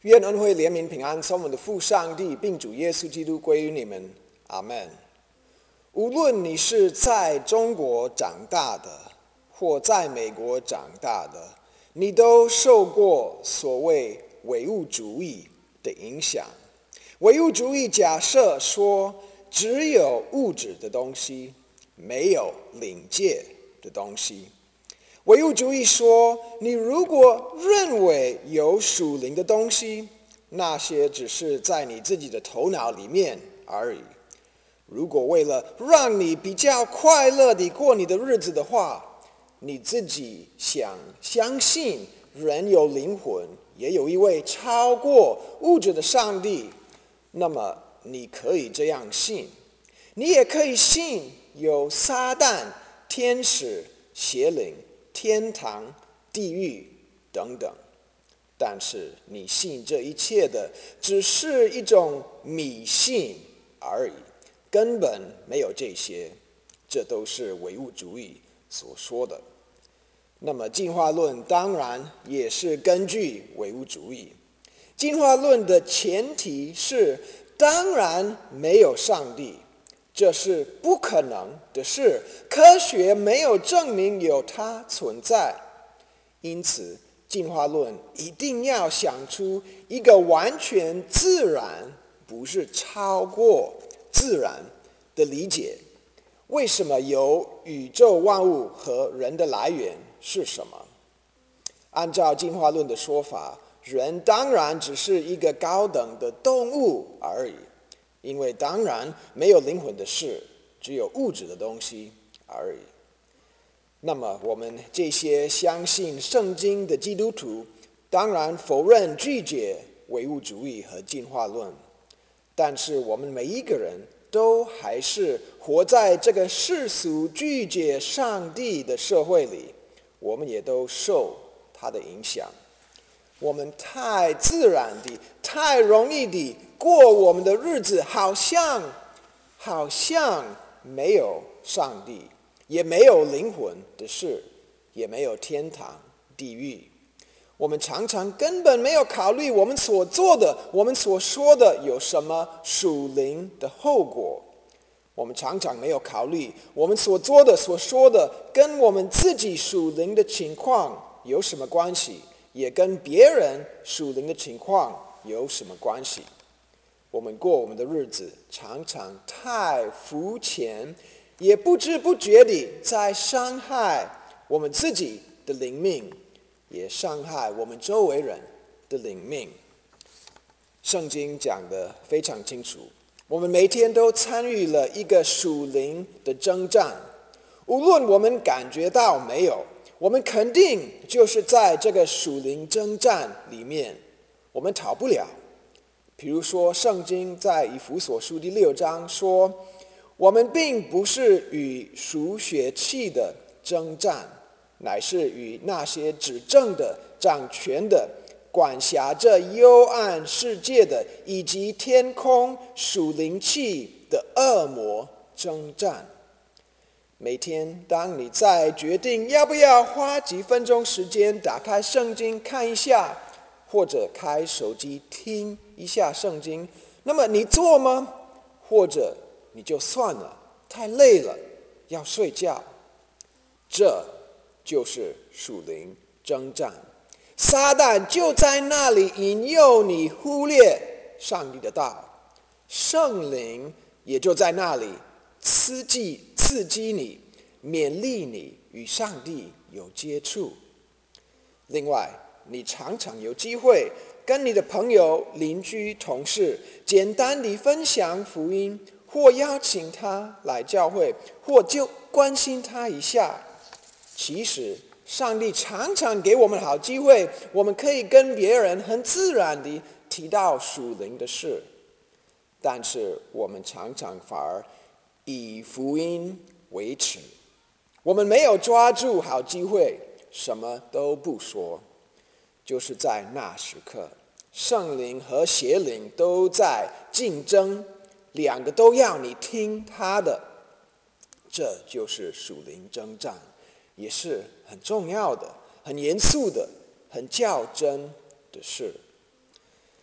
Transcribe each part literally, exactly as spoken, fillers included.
愿恩惠、怜悯、平安从我们的父上帝并主耶稣基督归于你们，阿们。无论你是在中国长大的，或在美国长大的，你都受过所谓唯物主义的影响。唯物主义假设说，只有物质的东西，没有灵界的东西。唯物主义说，你如果认为有属灵的东西，那些只是在你自己的头脑里面而已。如果为了让你比较快乐地过你的日子的话，你自己想相信人有灵魂，也有一位超过物质的上帝，那么你可以这样信。你也可以信有撒旦、天使、邪灵、天堂、地狱等等。但是你信这一切的只是一种迷信而已，根本没有这些，这都是唯物主义所说的。那么进化论当然也是根据唯物主义。进化论的前提是，当然没有上帝，这是不可能的事，科学没有证明有它存在。因此进化论一定要想出一个完全自然，不是超过自然的理解。为什么有宇宙万物和人的来源是什么？按照进化论的说法，人当然只是一个高等的动物而已，因为当然没有灵魂的事，只有物质的东西而已。那么我们这些相信圣经的基督徒，当然否认拒绝唯物主义和进化论，但是我们每一个人都还是活在这个世俗拒绝上帝的社会里，我们也都受他的影响。我们太自然地、太容易地过我们的日子，好像好像没有上帝，也没有灵魂的事，也没有天堂、地狱。我们常常根本没有考虑我们所做的、我们所说的有什么属灵的后果。我们常常没有考虑我们所做的、所说的跟我们自己属灵的情况有什么关系，也跟别人属灵的情况有什么关系。我们过我们的日子常常太肤浅，也不知不觉地在伤害我们自己的灵命，也伤害我们周围人的灵命。圣经讲得非常清楚，我们每天都参与了一个属灵的征战，无论我们感觉到没有，我们肯定就是在这个属灵征战里面，我们逃不了。比如说圣经在以弗所书第六章说，我们并不是与属血气的征战，乃是与那些执政的、掌权的、管辖着幽暗世界的，以及天空属灵气的恶魔征战。每天当你在决定要不要花几分钟时间打开圣经看一下，或者开手机听一下圣经，那么你做吗？或者你就算了，太累了，要睡觉。这就是属灵征战，撒旦就在那里引诱你忽略上帝的道，圣灵也就在那里刺激刺激你，勉励你与上帝有接触。另外，你常常有机会跟你的朋友、邻居、同事简单地分享福音，或邀请他来教会，或就关心他一下。其实上帝常常给我们好机会，我们可以跟别人很自然地提到属灵的事，但是我们常常反而以福音为耻，我们没有抓住好机会，什么都不说。就是在那时刻，圣灵和邪灵都在竞争，两个都要你听他的。这就是属灵征战，也是很重要的、很严肃的、很较真的事。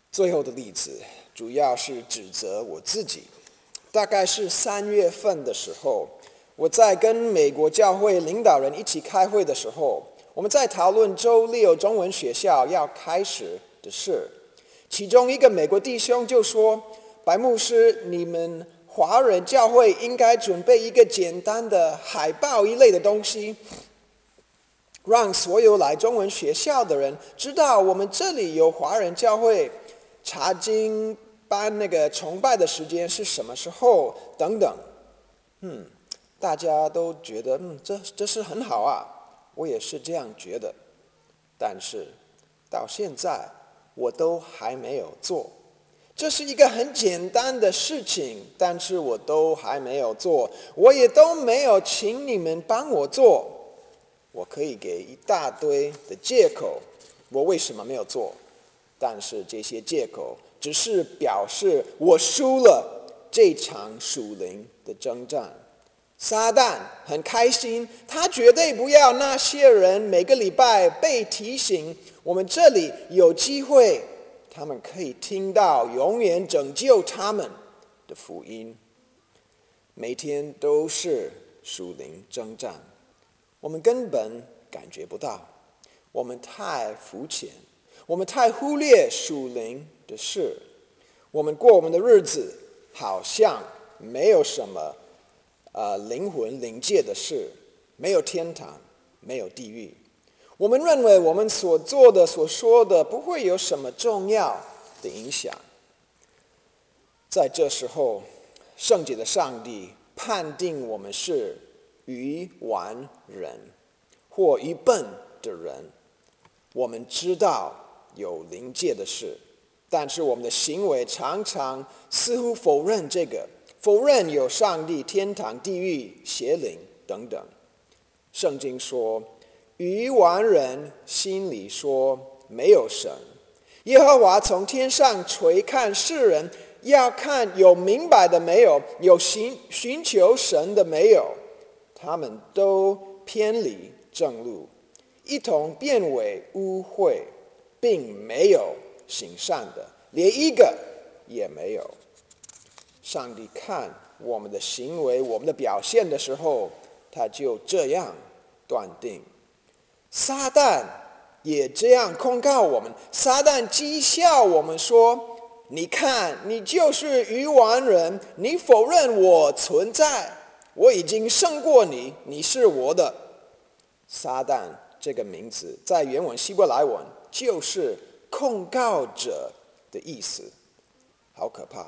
最后的例子主要是指责我自己。大概是三月份的时候，我在跟美国教会领导人一起开会的时候，我们在讨论周六中文学校要开始的事。其中一个美国弟兄就说：“白牧师，你们华人教会应该准备一个简单的海报一类的东西，让所有来中文学校的人知道我们这里有华人教会，查经班那个崇拜的时间是什么时候等等。”嗯，大家都觉得嗯，这这是很好啊，我也是这样觉得。但是到现在我都还没有做。这是一个很简单的事情，但是我都还没有做，我也都没有请你们帮我做。我可以给一大堆的借口，我为什么没有做？但是这些借口只是表示我输了这场属灵的征战。撒旦很开心，他绝对不要那些人每个礼拜被提醒，我们这里有机会，他们可以听到永远拯救他们的福音。每天都是属灵征战，我们根本感觉不到，我们太肤浅，我们太忽略属灵的事，我们过我们的日子好像没有什么呃灵魂灵界的事，没有天堂，没有地狱。我们认为我们所做的所说的不会有什么重要的影响。在这时候，圣洁的上帝判定我们是愚顽人或愚笨的人。我们知道有灵界的事，但是我们的行为常常似乎否认这个，否认有上帝、天堂、地狱、邪灵等等。圣经说，愚顽人心里说没有神。耶和华从天上垂看世人，要看有明白的没有，有寻寻求神的没有。他们都偏离正路，一同变为污秽，并没有行善的，连一个也没有。上帝看我们的行为、我们的表现的时候，他就这样断定。撒旦也这样控告我们，撒旦讥笑我们说：“你看，你就是愚顽人，你否认我存在，我已经胜过你，你是我的。”撒旦这个名字在原文希伯来文就是控告者的意思，好可怕。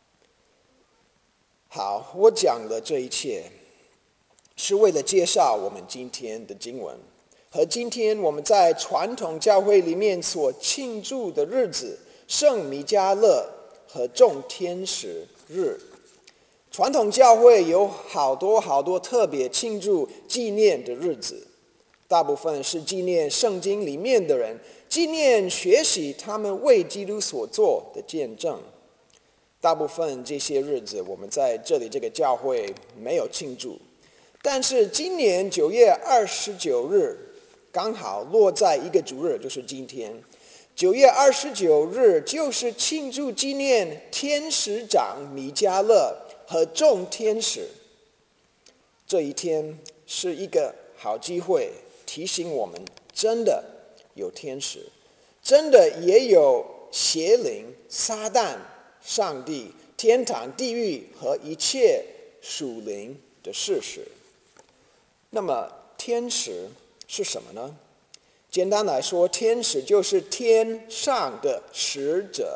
好，我讲了这一切，是为了介绍我们今天的经文和今天我们在传统教会里面所庆祝的日子——圣弥迦勒和众天使日。传统教会有好多好多特别庆祝纪念的日子，大部分是纪念圣经里面的人，纪念学习他们为基督所做的见证。大部分这些日子我们在这里这个教会没有庆祝，但是今年九月二十九日刚好落在一个主日，就是今天。九月二十九日就是庆祝纪念天使长弥迦勒和众天使。这一天是一个好机会，提醒我们真的有天使，真的也有邪灵、撒旦、上帝、天堂、地狱和一切属灵的事实。那么天使是什么呢？简单来说，天使就是天上的使者。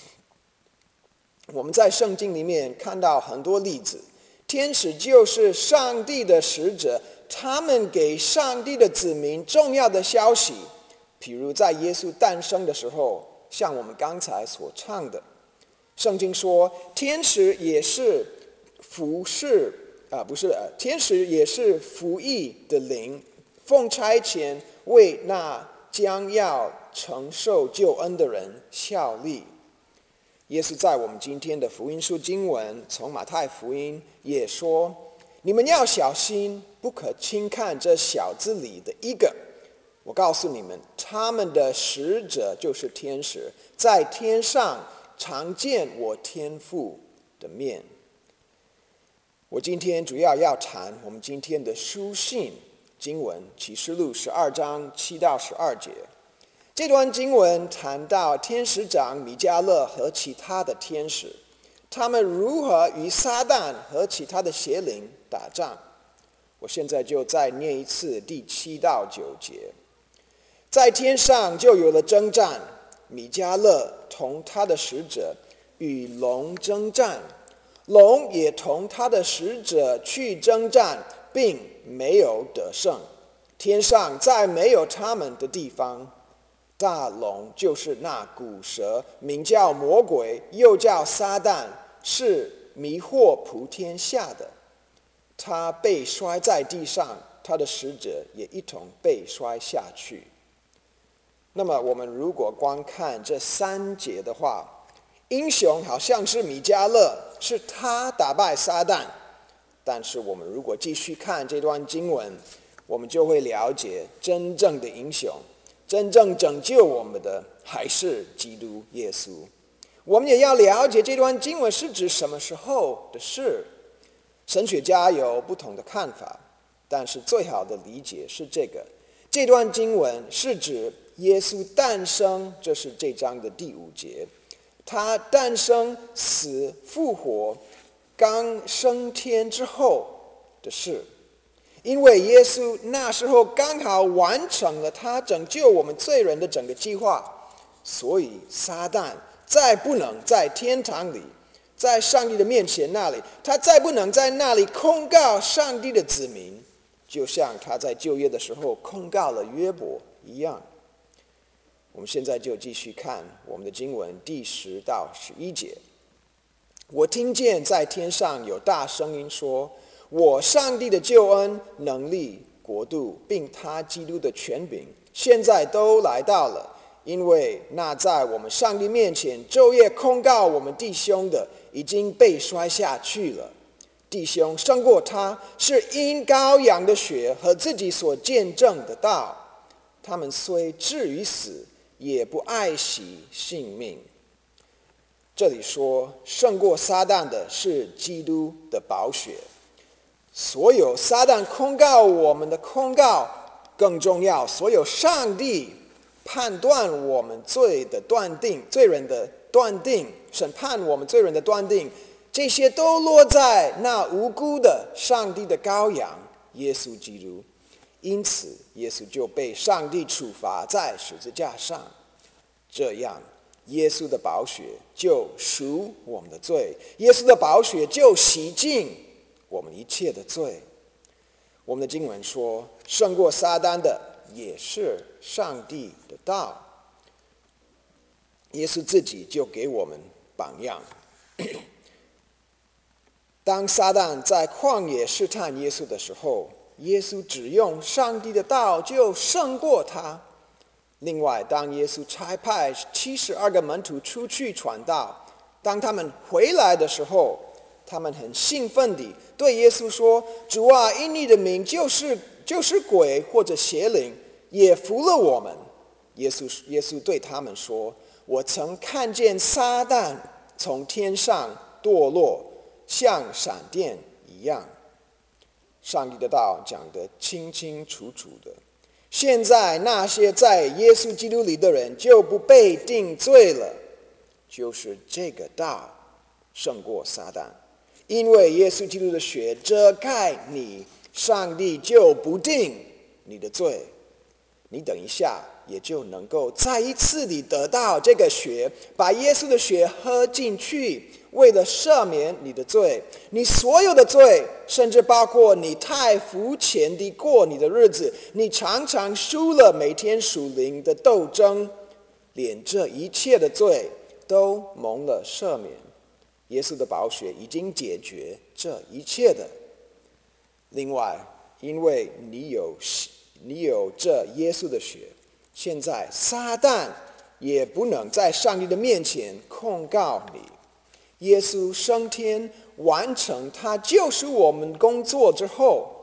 我们在圣经里面看到很多例子，天使就是上帝的使者，他们给上帝的子民重要的消息。譬如在耶稣诞生的时候，像我们刚才所唱的，圣经说天使也是服侍啊，不是呃，天使也是服役的灵，奉差遣为那将要承受救恩的人效力。耶稣在我们今天的福音书经文，从马太福音也说：“你们要小心，不可轻看这小子里的一个。 我告诉你们，他们的使者就是天使，在天上常见我天父的面。我今天主要要谈我们今天的书信经文，启示录十二章七到十二节。这段经文谈到天使长米迦勒和其他的天使，他们如何与撒旦和其他的邪灵打仗。我现在就再念一次第七到九节。在天上就有了征战，米迦勒同他的使者与龙征战，龙也同他的使者去征战，并没有得胜。天上再没有他们的地方。大龙就是那古蛇，名叫魔鬼，又叫撒旦，是迷惑普天下的。他被摔在地上，他的使者也一同被摔下去。那么我们如果光看这三节的话，英雄好像是米迦勒，是他打败撒旦。但是我们如果继续看这段经文，我们就会了解真正的英雄，真正拯救我们的还是基督耶稣。我们也要了解这段经文是指什么时候的事。神学家有不同的看法，但是最好的理解是这个：这段经文是指耶稣诞生，这是这章的第五节。他诞生、死、复活，刚升天之后的事。因为耶稣那时候刚好完成了他拯救我们罪人的整个计划，所以撒旦再不能在天堂里，在上帝的面前那里，他再不能在那里控告上帝的子民，就像他在旧约的时候控告了约伯一样。我们现在就继续看我们的经文第十到十一节。我听见在天上有大声音说，我上帝的救恩、能力、国度，并他基督的权柄，现在都来到了，因为那在我们上帝面前昼夜控告我们弟兄的，已经被摔下去了。弟兄胜过他，是因羔羊的血和自己所见证的道。他们虽至于死，也不爱惜性命。这里说胜过撒旦的是基督的宝血。所有撒旦控告我们的控告，更重要，所有上帝判断我们罪的断定，罪人的断定，审判我们罪人的断定，这些都落在那无辜的上帝的羔羊耶稣基督。因此耶稣就被上帝处罚在十字架上，这样耶稣的宝血就赎我们的罪，耶稣的宝血就洗净我们一切的罪。我们的经文说，胜过撒旦的也是上帝的道。耶稣自己就给我们榜样。当撒旦在旷野试探耶稣的时候，耶稣只用上帝的道就胜过他。另外，当耶稣差派七十二个门徒出去传道，当他们回来的时候，他们很兴奋地对耶稣说，主啊，因你的名就是就是鬼或者邪灵也服了我们。耶稣耶稣对他们说，我曾看见撒旦从天上堕落，像闪电一样。上帝的道讲得清清楚楚的。现在那些在耶稣基督里的人就不被定罪了，就是这个道胜过撒旦。因为耶稣基督的血遮盖你，上帝就不定你的罪。你等一下也就能够再一次地得到这个血，把耶稣的血喝进去，为了赦免你的罪，你所有的罪，甚至包括你太肤浅地过你的日子，你常常输了每天属灵的斗争，连这一切的罪都蒙了赦免。耶稣的宝血已经解决这一切的。另外，因为你有你有这耶稣的血，现在撒旦也不能在上帝的面前控告你。耶稣升天完成他救赎我们工作之后，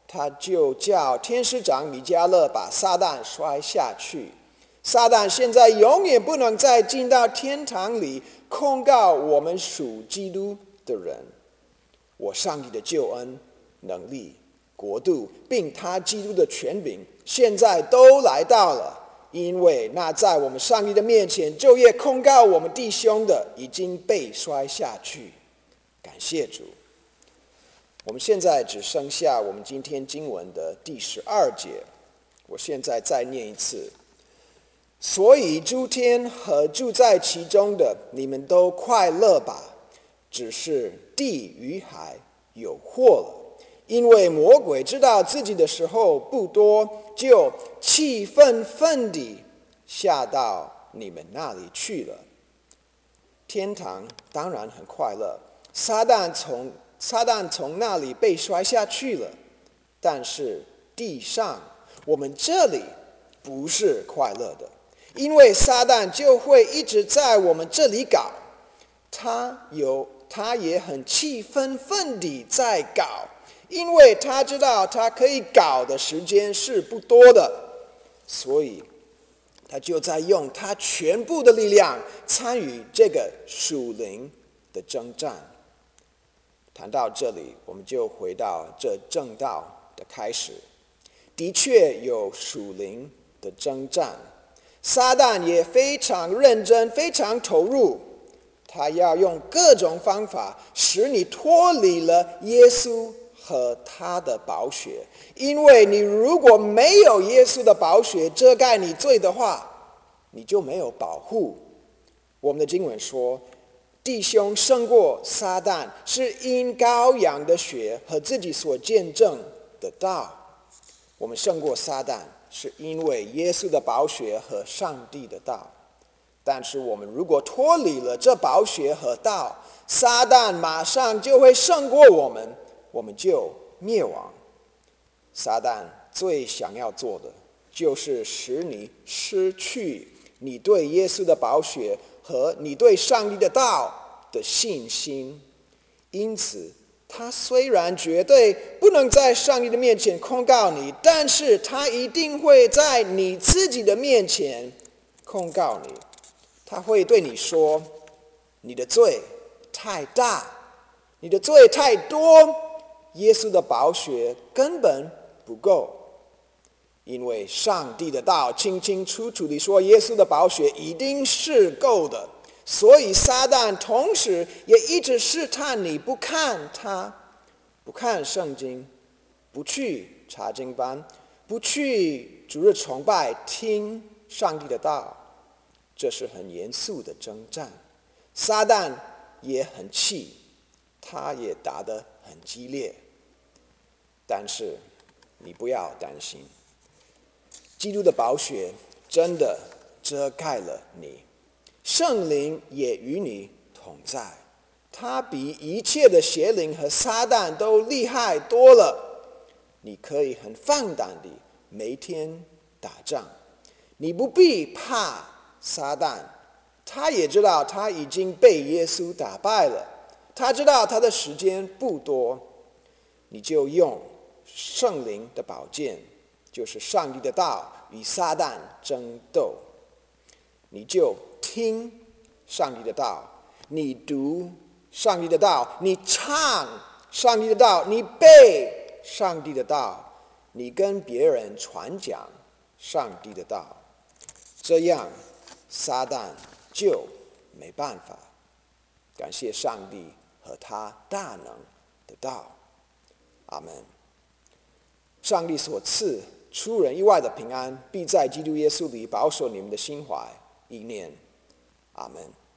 他就叫天使长米迦勒把撒旦摔下去。撒旦现在永远不能再进到天堂里控告我们属基督的人。我上帝的救恩、能力、国度，并他基督的权柄，现在都来到了，因为那在我们上帝的面前昼夜控告我们弟兄的，已经被摔下去。感谢主。我们现在只剩下我们今天经文的第十二节，我现在再念一次。所以诸天和住在其中的，你们都快乐吧，只是地与海有祸了，因为魔鬼知道自己的时候不多，就气愤愤地下到你们那里去了。天堂当然很快乐，撒旦从撒旦从那里被摔下去了，但是地上我们这里不是快乐的，因为撒旦就会一直在我们这里搞，他有他也很气愤愤地在搞，因为他知道他可以搞的时间是不多的，所以他就在用他全部的力量参与这个属灵的征战。谈到这里，我们就回到这正道的开始。的确有属灵的征战，撒旦也非常认真，非常投入，他要用各种方法使你脱离了耶稣和他的宝血，因为你如果没有耶稣的宝血遮盖你罪的话，你就没有保护。我们的经文说，弟兄胜过撒旦，是因羔羊的血和自己所见证的道。我们胜过撒旦，是因为耶稣的宝血和上帝的道。但是我们如果脱离了这宝血和道，撒旦马上就会胜过我们，我们就灭亡。撒旦最想要做的，就是使你失去你对耶稣的宝血和你对上帝的道的信心。因此他虽然绝对不能在上帝的面前控告你，但是他一定会在你自己的面前控告你。他会对你说，你的罪太大，你的罪太多，耶稣的宝血根本不够。因为上帝的道清清楚楚地说，耶稣的宝血一定是够的，所以撒旦同时也一直试探你，不看他，不看圣经，不去查经班，不去主日崇拜，听上帝的道。这是很严肃的征战，撒旦也很气，他也打得很激烈。但是你不要担心，基督的宝血真的遮盖了你，圣灵也与你同在，他比一切的邪灵和撒旦都厉害多了。你可以很放胆地每天打仗，你不必怕撒旦，他也知道他已经被耶稣打败了，他知道他的时间不多。你就用圣灵的宝剑，就是上帝的道，与撒旦争斗。你就听上帝的道，你读上帝的道，你唱上帝的道，你背上帝的道，你跟别人传讲上帝的道，这样撒旦就没办法。感谢上帝和他大能的道。阿们。上帝所赐出人意外的平安，必在基督耶稣里保守你们的心怀意念。阿们。